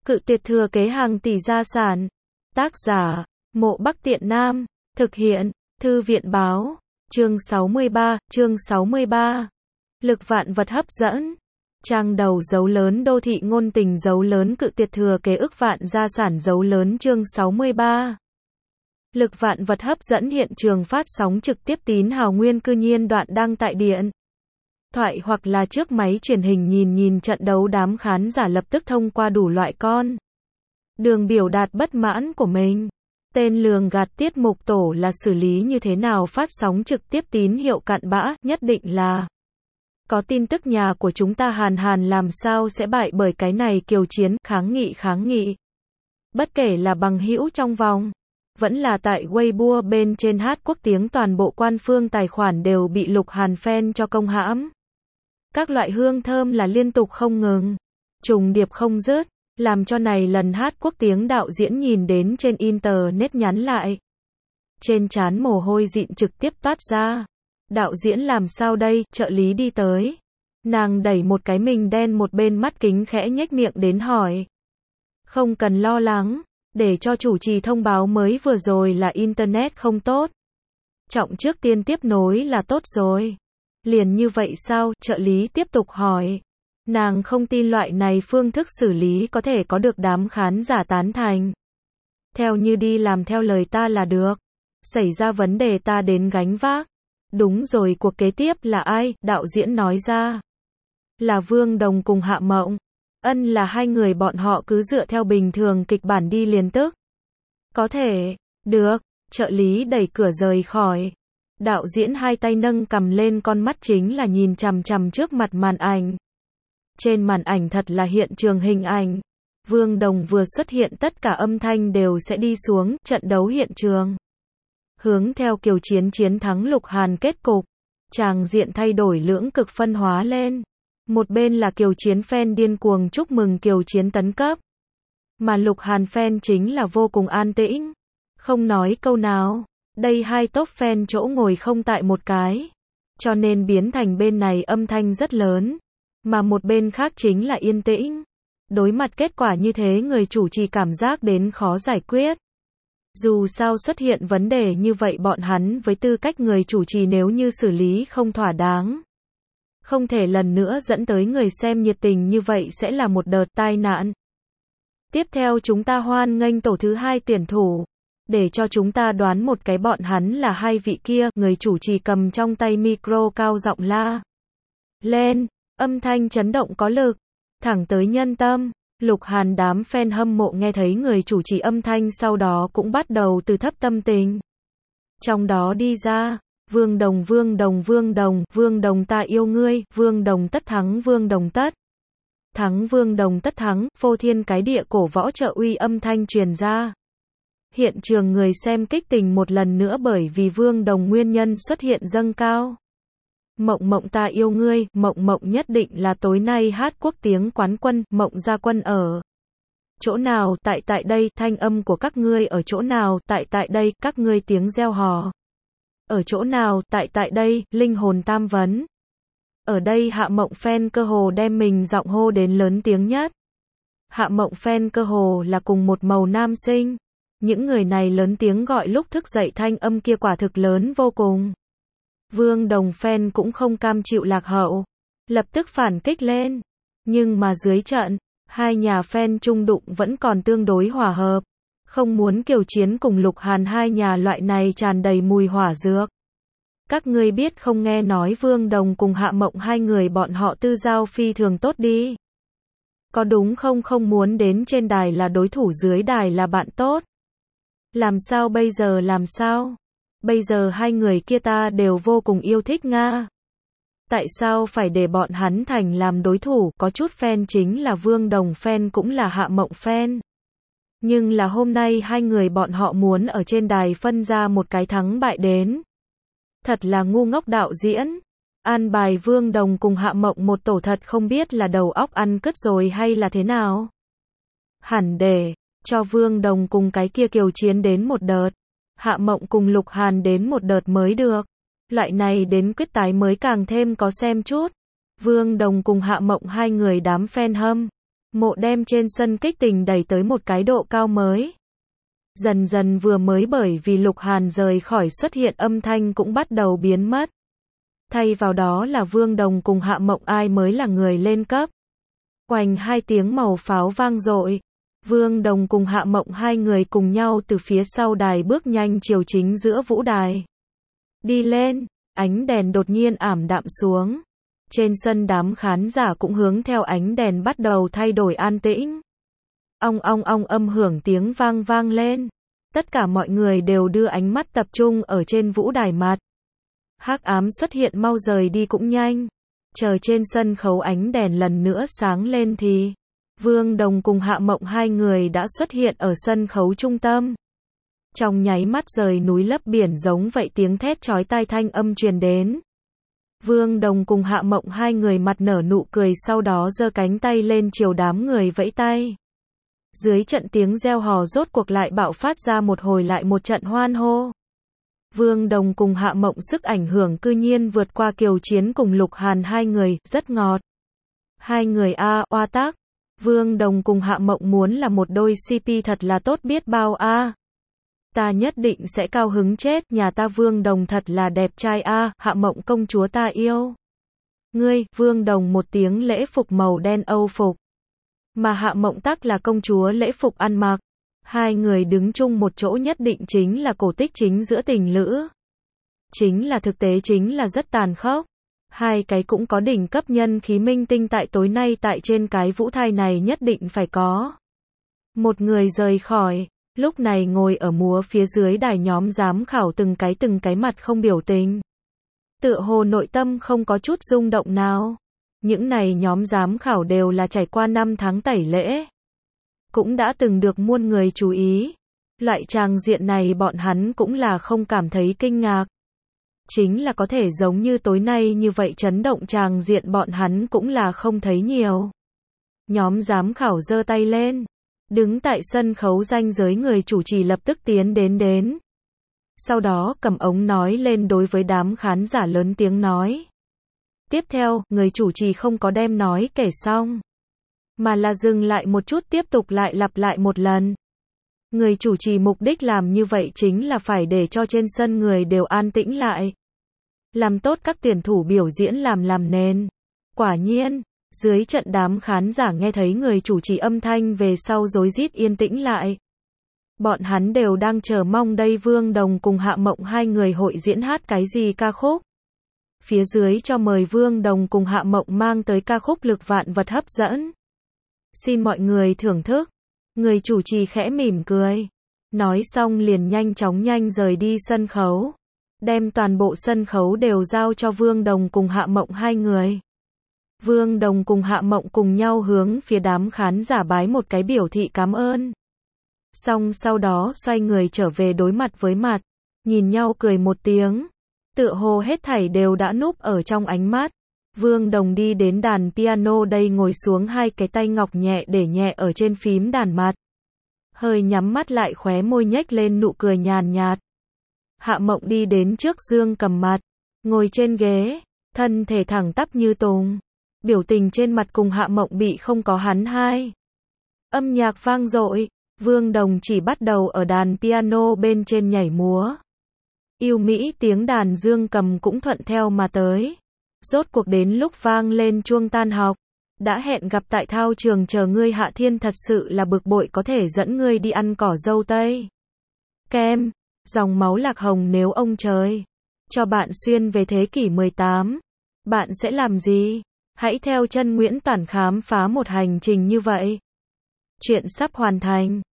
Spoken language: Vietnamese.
Cự tuyệt thừa kế hàng tỷ gia sản. Tác giả, Mộ Bắc Tiện Nam. Thực hiện, Thư viện báo. Chương 63. Lực vạn vật hấp dẫn. Trang đầu dấu lớn đô thị ngôn tình dấu lớn cự tuyệt thừa kế ức vạn gia sản dấu lớn chương 63. Lực vạn vật hấp dẫn hiện trường phát sóng trực tiếp tín hào nguyên cư nhiên đoạn đăng tại điện thoại hoặc là trước máy truyền hình nhìn trận đấu đám khán giả lập tức thông qua đủ loại con đường biểu đạt bất mãn của mình. Tên lường gạt tiết mục tổ là xử lý như thế nào phát sóng trực tiếp tín hiệu cặn bã, nhất định là có tin tức nhà của chúng ta Hàn làm sao sẽ bại bởi cái này Kiều Chiến, kháng nghị. Bất kể là bằng hữu trong vòng, vẫn là tại Weibo bên trên hát quốc tiếng toàn bộ quan phương tài khoản đều bị Lục Hàn fan cho công hãm. Các loại hương thơm là liên tục không ngừng, trùng điệp không dứt, làm cho này lần hát quốc tiếng đạo diễn nhìn đến trên internet nhắn lại. Trên trán mồ hôi dịn trực tiếp toát ra. Đạo diễn làm sao đây, trợ lý đi tới. Nàng đẩy một cái mình đen một bên mắt kính khẽ nhếch miệng đến hỏi. Không cần lo lắng, để cho chủ trì thông báo mới vừa rồi là internet không tốt. Trọng trước tiên tiếp nối là tốt rồi. Liền như vậy sao, trợ lý tiếp tục hỏi. Nàng không tin loại này phương thức xử lý có thể có được đám khán giả tán thành. Theo như đi làm theo lời ta là được. Xảy ra vấn đề ta đến gánh vác. Đúng rồi, cuộc kế tiếp là ai? Đạo diễn nói ra. Là Vương Đồng cùng Hạ Mộng. Ân là hai người bọn họ cứ dựa theo bình thường kịch bản đi liền tức. Có thể. Được. Trợ lý đẩy cửa rời khỏi. Đạo diễn hai tay nâng cầm lên, con mắt chính là nhìn chằm chằm trước mặt màn ảnh. Trên màn ảnh thật là hiện trường hình ảnh. Vương Đồng vừa xuất hiện tất cả âm thanh đều sẽ đi xuống, trận đấu hiện trường. Hướng theo Kiều Chiến chiến thắng Lục Hàn kết cục. Tràng diện thay đổi lưỡng cực phân hóa lên. Một bên là Kiều Chiến fan điên cuồng chúc mừng Kiều Chiến tấn cấp. Mà Lục Hàn fan chính là vô cùng an tĩnh. Không nói câu nào. Đây hai top fan chỗ ngồi không tại một cái. Cho nên biến thành bên này âm thanh rất lớn. Mà một bên khác chính là yên tĩnh. Đối mặt kết quả như thế người chủ trì cảm giác đến khó giải quyết. Dù sao xuất hiện vấn đề như vậy bọn hắn với tư cách người chủ trì nếu như xử lý không thỏa đáng. Không thể lần nữa dẫn tới người xem nhiệt tình như vậy sẽ là một đợt tai nạn. Tiếp theo chúng ta hoan nghênh tổ thứ hai tuyển thủ. Để cho chúng ta đoán một cái bọn hắn là hai vị kia, người chủ trì cầm trong tay micro cao giọng la lên, âm thanh chấn động có lực, thẳng tới nhân tâm. Lục Hàn đám fan hâm mộ nghe thấy người chủ trì âm thanh sau đó cũng bắt đầu từ thấp tâm tình. Trong đó đi ra, Vương Đồng ta yêu ngươi, Vương Đồng tất thắng, Vương Đồng tất thắng, Vương Đồng tất thắng, phô thiên cái địa cổ võ trợ uy âm thanh truyền ra. Hiện trường người xem kích tình một lần nữa bởi vì Vương Đồng nguyên nhân xuất hiện dâng cao. Mộng ta yêu ngươi, Mộng nhất định là tối nay hát quốc tiếng quán quân, Mộng ra quân ở chỗ nào, tại đây, thanh âm của các ngươi ở chỗ nào, tại đây, các ngươi tiếng reo hò ở chỗ nào, tại đây, linh hồn tam vấn. Ở đây Hạ Mộng fan cơ hồ đem mình giọng hô đến lớn tiếng nhất. Hạ Mộng fan cơ hồ là cùng một màu nam sinh. Những người này lớn tiếng gọi lúc thức dậy thanh âm kia quả thực lớn vô cùng. Vương Đồng fan cũng không cam chịu lạc hậu, lập tức phản kích lên. Nhưng mà dưới trận, hai nhà fan chung đụng vẫn còn tương đối hòa hợp. Không muốn Kiều Chiến cùng Lục Hàn hai nhà loại này tràn đầy mùi hỏa dược. Các ngươi biết không, nghe nói Vương Đồng cùng Hạ Mộng hai người bọn họ tư giao phi thường tốt đi. Có đúng không, không muốn đến trên đài là đối thủ dưới đài là bạn tốt. Làm sao bây giờ, làm sao? Bây giờ hai người kia ta đều vô cùng yêu thích Nga. Tại sao phải để bọn hắn thành làm đối thủ? Có chút fan chính là Vương Đồng fan cũng là Hạ Mộng fan. Nhưng là hôm nay hai người bọn họ muốn ở trên đài phân ra một cái thắng bại đến. Thật là ngu ngốc đạo diễn. An bài Vương Đồng cùng Hạ Mộng một tổ thật không biết là đầu óc ăn cứt rồi hay là thế nào. Hẳn để cho Vương Đồng cùng cái kia Kiều Chiến đến một đợt. Hạ Mộng cùng Lục Hàn đến một đợt mới được. Loại này đến quyết tái mới càng thêm có xem chút. Vương Đồng cùng Hạ Mộng hai người đám fan hâm Mộ đem trên sân kích tình đẩy tới một cái độ cao mới. Dần dần vừa mới bởi vì Lục Hàn rời khỏi xuất hiện âm thanh cũng bắt đầu biến mất. Thay vào đó là Vương Đồng cùng Hạ Mộng ai mới là người lên cấp. Oành hai tiếng màu pháo vang dội. Vương Đồng cùng Hạ Mộng hai người cùng nhau từ phía sau đài bước nhanh chiều chính giữa vũ đài. Đi lên, ánh đèn đột nhiên ảm đạm xuống. Trên sân đám khán giả cũng hướng theo ánh đèn bắt đầu thay đổi an tĩnh. Ong ong ong âm hưởng tiếng vang vang lên. Tất cả mọi người đều đưa ánh mắt tập trung ở trên vũ đài mặt. Hắc ám xuất hiện mau rời đi cũng nhanh. Chờ trên sân khấu ánh đèn lần nữa sáng lên thì Vương Đồng cùng Hạ Mộng hai người đã xuất hiện ở sân khấu trung tâm. Trong nháy mắt rời núi lấp biển giống vậy tiếng thét chói tai thanh âm truyền đến. Vương Đồng cùng Hạ Mộng hai người mặt nở nụ cười sau đó giơ cánh tay lên chiều đám người vẫy tay. Dưới trận tiếng reo hò rốt cuộc lại bạo phát ra một hồi lại một trận hoan hô. Vương Đồng cùng Hạ Mộng sức ảnh hưởng cư nhiên vượt qua Kiều Chiến cùng Lục Hàn hai người, rất ngọt. Hai người oa tác. Vương Đồng cùng Hạ Mộng muốn là một đôi CP thật là tốt biết bao Ta nhất định sẽ cao hứng chết, nhà ta Vương Đồng thật là đẹp trai Hạ Mộng công chúa ta yêu. Ngươi, Vương Đồng một tiếng lễ phục màu đen Âu phục. Mà Hạ Mộng tắc là công chúa lễ phục ăn mặc. Hai người đứng chung một chỗ nhất định chính là cổ tích chính giữa tình lữ. Chính là thực tế chính là rất tàn khốc. Hai cái cũng có đỉnh cấp nhân khí minh tinh tại tối nay tại trên cái vũ đài này nhất định phải có. Một người rời khỏi, lúc này ngồi ở múa phía dưới đài nhóm giám khảo từng cái mặt không biểu tình. Tựa hồ nội tâm không có chút rung động nào. Những này nhóm giám khảo đều là trải qua 5 tháng tẩy lễ. Cũng đã từng được muôn người chú ý. Loại tràng diện này bọn hắn cũng là không cảm thấy kinh ngạc. Chính là có thể giống như tối nay như vậy chấn động tràng diện bọn hắn cũng là không thấy nhiều. Nhóm giám khảo giơ tay lên. Đứng tại sân khấu ranh giới người chủ trì lập tức tiến đến. Sau đó cầm ống nói lên đối với đám khán giả lớn tiếng nói. Tiếp theo, người chủ trì không có đem nói kể xong. Mà là dừng lại một chút tiếp tục lại lặp lại một lần. Người chủ trì mục đích làm như vậy chính là phải để cho trên sân người đều an tĩnh lại. Làm tốt các tuyển thủ biểu diễn làm nền. Quả nhiên, dưới trận đám khán giả nghe thấy người chủ trì âm thanh về sau rối rít yên tĩnh lại. Bọn hắn đều đang chờ mong đây Vương Đồng cùng Hạ Mộng hai người hội diễn hát cái gì ca khúc. Phía dưới cho mời Vương Đồng cùng Hạ Mộng mang tới ca khúc Lực Vạn Vật hấp dẫn. Xin mọi người thưởng thức. Người chủ trì khẽ mỉm cười. Nói xong liền nhanh rời đi sân khấu. Đem toàn bộ sân khấu đều giao cho Vương Đồng cùng Hạ Mộng hai người. Vương Đồng cùng Hạ Mộng cùng nhau hướng phía đám khán giả bái một cái biểu thị cảm ơn. Xong sau đó xoay người trở về đối mặt với mặt. Nhìn nhau cười một tiếng. Tựa hồ hết thảy đều đã núp ở trong ánh mắt. Vương Đồng đi đến đàn piano đây ngồi xuống hai cái tay ngọc nhẹ để nhẹ ở trên phím đàn mặt. Hơi nhắm mắt lại khóe môi nhếch lên nụ cười nhàn nhạt. Hạ Mộng đi đến trước dương cầm mặt. Ngồi trên ghế. Thân thể thẳng tắp như tùng. Biểu tình trên mặt cùng Hạ Mộng bị không có hắn hai. Âm nhạc vang dội. Vương Đồng chỉ bắt đầu ở đàn piano bên trên nhảy múa. Yêu mỹ tiếng đàn dương cầm cũng thuận theo mà tới. Rốt cuộc đến lúc vang lên chuông tan học. Đã hẹn gặp tại thao trường chờ ngươi Hạ Thiên thật sự là bực bội có thể dẫn ngươi đi ăn cỏ dâu tây. Kem, dòng máu lạc hồng nếu ông trời cho bạn xuyên về thế kỷ 18. Bạn sẽ làm gì? Hãy theo chân Nguyễn Toản khám phá một hành trình như vậy. Chuyện sắp hoàn thành.